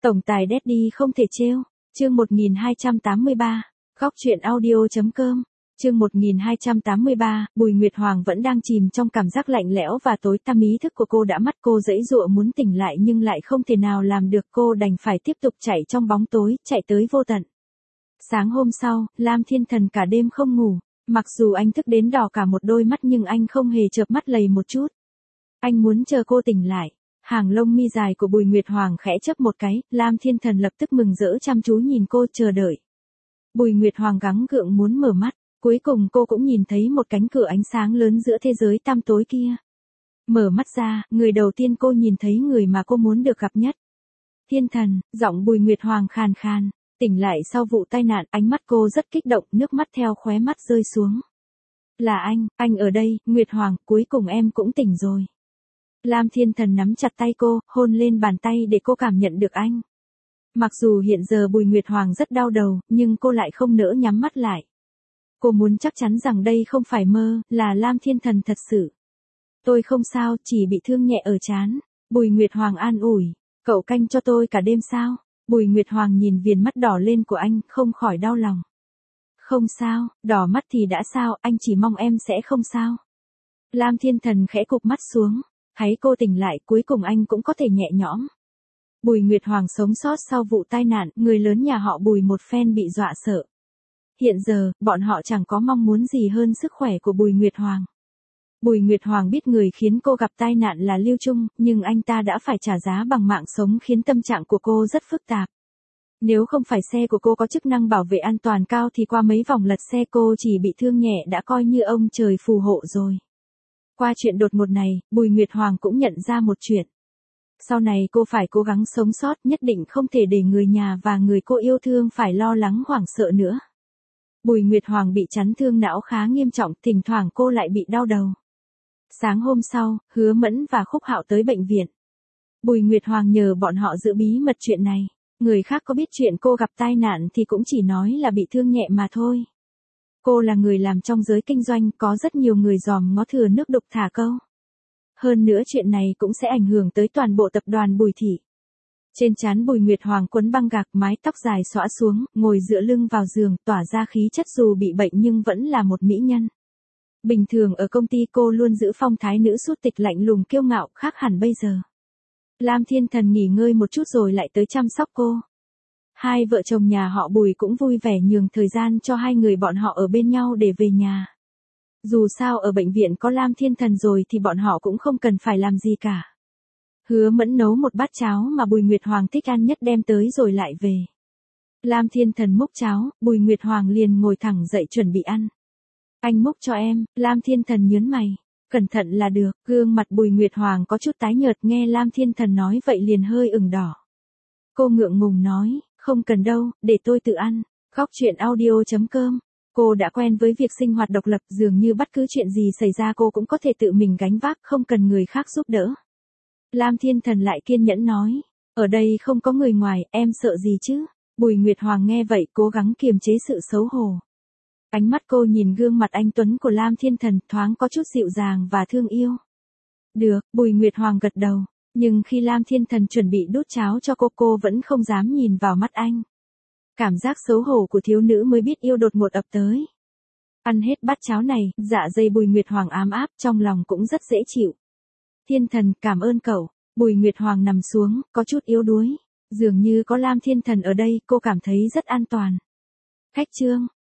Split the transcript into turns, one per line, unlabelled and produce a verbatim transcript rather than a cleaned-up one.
Tổng tài Daddy không thể trêu. Chương một nghìn hai trăm tám mươi ba. Góc truyện audio.com. Chương một nghìn hai trăm tám mươi ba, Bùi Nguyệt Hoàng vẫn đang chìm trong cảm giác lạnh lẽo và tối tăm, ý thức của cô đã mất, cô giãy giụa muốn tỉnh lại nhưng lại không thể nào làm được, cô đành phải tiếp tục chạy trong bóng tối, chạy tới vô tận. Sáng hôm sau, Lam Thiên Thần cả đêm không ngủ, mặc dù anh thức đến đỏ cả một đôi mắt nhưng anh không hề chợp mắt lầy một chút. Anh muốn chờ cô tỉnh lại. Hàng lông mi dài của Bùi Nguyệt Hoàng khẽ chớp một cái, Lam Thiên Thần lập tức mừng rỡ chăm chú nhìn cô chờ đợi. Bùi Nguyệt Hoàng gắng gượng muốn mở mắt, cuối cùng cô cũng nhìn thấy một cánh cửa ánh sáng lớn giữa thế giới tăm tối kia. Mở mắt ra, người đầu tiên cô nhìn thấy người mà cô muốn được gặp nhất. Thiên Thần, giọng Bùi Nguyệt Hoàng khàn khàn, tỉnh lại sau vụ tai nạn, ánh mắt cô rất kích động, nước mắt theo khóe mắt rơi xuống. Là anh, anh ở đây, Nguyệt Hoàng, cuối cùng em cũng tỉnh rồi. Lam Thiên Thần nắm chặt tay cô, hôn lên bàn tay để cô cảm nhận được anh. Mặc dù hiện giờ Bùi Nguyệt Hoàng rất đau đầu, nhưng cô lại không nỡ nhắm mắt lại. Cô muốn chắc chắn rằng đây không phải mơ, là Lam Thiên Thần thật sự. Tôi không sao, chỉ bị thương nhẹ ở trán. Bùi Nguyệt Hoàng an ủi, cậu canh cho tôi cả đêm sao? Bùi Nguyệt Hoàng nhìn viền mắt đỏ lên của anh, không khỏi đau lòng. Không sao, đỏ mắt thì đã sao, anh chỉ mong em sẽ không sao. Lam Thiên Thần khẽ cụp mắt xuống. Thấy cô tỉnh lại, cuối cùng anh cũng có thể nhẹ nhõm. Bùi Nguyệt Hoàng sống sót sau vụ tai nạn, người lớn nhà họ Bùi một phen bị dọa sợ. Hiện giờ, bọn họ chẳng có mong muốn gì hơn sức khỏe của Bùi Nguyệt Hoàng. Bùi Nguyệt Hoàng biết người khiến cô gặp tai nạn là Lưu Trung, nhưng anh ta đã phải trả giá bằng mạng sống, khiến tâm trạng của cô rất phức tạp. Nếu không phải xe của cô có chức năng bảo vệ an toàn cao thì qua mấy vòng lật xe cô chỉ bị thương nhẹ đã coi như ông trời phù hộ rồi. Qua chuyện đột ngột này, Bùi Nguyệt Hoàng cũng nhận ra một chuyện. Sau này cô phải cố gắng sống sót, nhất định không thể để người nhà và người cô yêu thương phải lo lắng hoảng sợ nữa. Bùi Nguyệt Hoàng bị chấn thương não khá nghiêm trọng, thỉnh thoảng cô lại bị đau đầu. Sáng hôm sau, Hứa Mẫn và Khúc Hạo tới bệnh viện. Bùi Nguyệt Hoàng nhờ bọn họ giữ bí mật chuyện này. Người khác có biết chuyện cô gặp tai nạn thì cũng chỉ nói là bị thương nhẹ mà thôi. Cô là người làm trong giới kinh doanh, có rất nhiều người dòm ngó thừa nước đục thả câu. Hơn nữa chuyện này cũng sẽ ảnh hưởng tới toàn bộ tập đoàn Bùi thị. Trên trán Bùi Nguyệt Hoàng quấn băng gạc, mái tóc dài xõa xuống, ngồi dựa lưng vào giường, tỏa ra khí chất dù bị bệnh nhưng vẫn là một mỹ nhân. Bình thường ở công ty cô luôn giữ phong thái nữ sút tịch lạnh lùng kiêu ngạo, khác hẳn bây giờ. Lam Thiên Thần nghỉ ngơi một chút rồi lại tới chăm sóc cô. Hai vợ chồng nhà họ Bùi cũng vui vẻ nhường thời gian cho hai người bọn họ ở bên nhau để về nhà. Dù sao ở bệnh viện có Lam Thiên Thần rồi thì bọn họ cũng không cần phải làm gì cả. Hứa Mẫn nấu một bát cháo mà Bùi Nguyệt Hoàng thích ăn nhất đem tới rồi lại về. Lam Thiên Thần múc cháo, Bùi Nguyệt Hoàng liền ngồi thẳng dậy chuẩn bị ăn. Anh múc cho em, Lam Thiên Thần nhớn mày. Cẩn thận là được, gương mặt Bùi Nguyệt Hoàng có chút tái nhợt, nghe Lam Thiên Thần nói vậy liền hơi ửng đỏ. Cô ngượng ngùng nói, không cần đâu, để tôi tự ăn. Góc truyện audio.com. Cô đã quen với việc sinh hoạt độc lập, dường như bất cứ chuyện gì xảy ra cô cũng có thể tự mình gánh vác, không cần người khác giúp đỡ. Lam Thiên Thần lại kiên nhẫn nói, ở đây không có người ngoài, em sợ gì chứ? Bùi Nguyệt Hoàng nghe vậy cố gắng kiềm chế sự xấu hổ. Ánh mắt cô nhìn gương mặt anh tuấn của Lam Thiên Thần, thoáng có chút dịu dàng và thương yêu. Được, Bùi Nguyệt Hoàng gật đầu. Nhưng khi Lam Thiên Thần chuẩn bị đút cháo cho cô, cô vẫn không dám nhìn vào mắt anh. Cảm giác xấu hổ của thiếu nữ mới biết yêu đột ngột ập tới. Ăn hết bát cháo này, dạ dày Bùi Nguyệt Hoàng ám áp, trong lòng cũng rất dễ chịu. Thiên Thần, cảm ơn cậu. Bùi Nguyệt Hoàng nằm xuống, có chút yếu đuối. Dường như có Lam Thiên Thần ở đây, cô cảm thấy rất an toàn. Khách trương,